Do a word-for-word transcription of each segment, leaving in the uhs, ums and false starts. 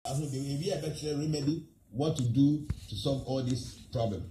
I think there will be a better remedy what to do to solve all this problem.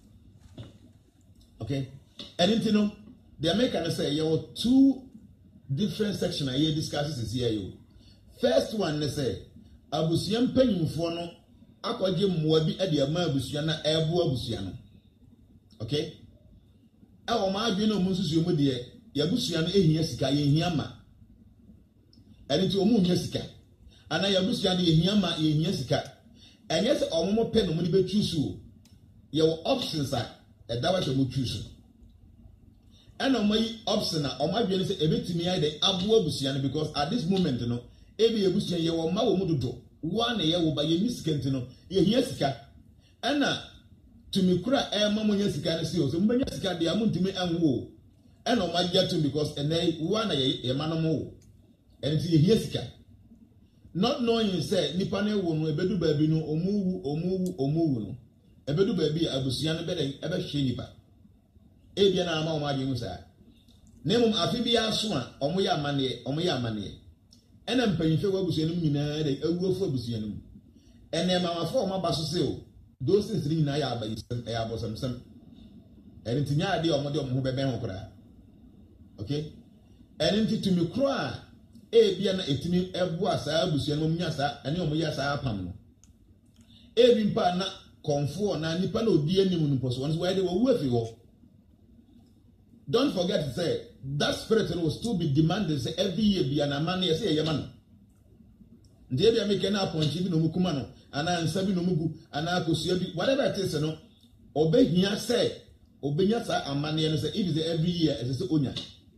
Okay? And you know, the American say you have two different sections here discusses is here. First one they say abusian penyimfo no akwaje mmoa bi e de ama abusua na ebo abusua no. Okay? E o ma adwe no munsusu mu de ya abusua no ehia sika ye hia ma. Eni ti o mu hia sika. Ana ya abusua no ye hia ma ye hia sika. Enye se omomo pe no mu ni betusu. Ye options a e dawa hwe mu tusu. Ena omayi option na omadwe no se ebetimi ai de abo abusua no because at this moment no ebi abusua ye wo ma wo mu dodo. One ye wo ba ye miskenti no ye hia sika. Ena tumi kura e ma mo nya sika no se o so mo nya sika de amuntimi anwo. Ena omadja to because enai one ye ye ma no mo. Enti ye hia sika. Not knowing say nipa na wo no ebedu baabi no omuwu omuwu omuwu no ebedu baabi abusua no bede ebe hwe nipa ebia na ama o ma adwe sa nemum afi bia so a omo ya amane omo ya amane ena mpanyinfe wa abusua no nyina de awuofo abusua no ene ma wafo o ma baso se o those things ni na ya abayisem ya abosamsam ene tinya ade o mo de o mo bebe ho kura okay ene ntitumi kura ebia na etimi ebu asa abusua no nya sa ene o mo ya sa apam no ebi mpa na konfo na nipa na odi anim no poso won so wede wo wu afi ho. Don't forget to say that spirit will still be demanded say every year be an amani say ye man ndie bia make na appoint bi no mukuma no ana nsa bi no mugu ana akosua bi whatever it is no obehia say obenya sa amani no say if is every year it is onya.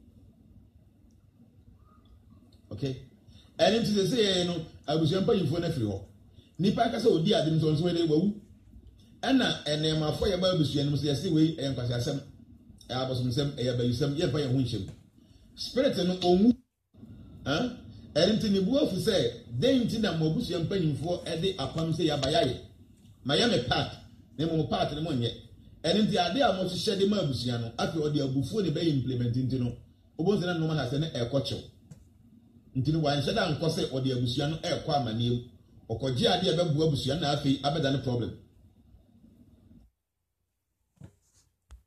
Okay, and it is say no abusuan pa yimfo na firi ho nipa ka say odi adim so so we dey wawu ana enema fo ye ba abusuan no say say we en kwase asem e abosomsem e yabayisem ye pa ye ho nhyem spirit no omu ah erinti ni buafu say denti na mobusuan pa yimfo e de apam say yabayaye mayame part ne mo part ne mo nye erinti ade a mo hye de ma abusuan no afi odi abufuo ne be implement nti no obonze na no ma na se ne e kochew nti no wan hyeda nkose odi abusuan no e kwa amanem okoje ade a bebu abusuan na afi abeda ne problem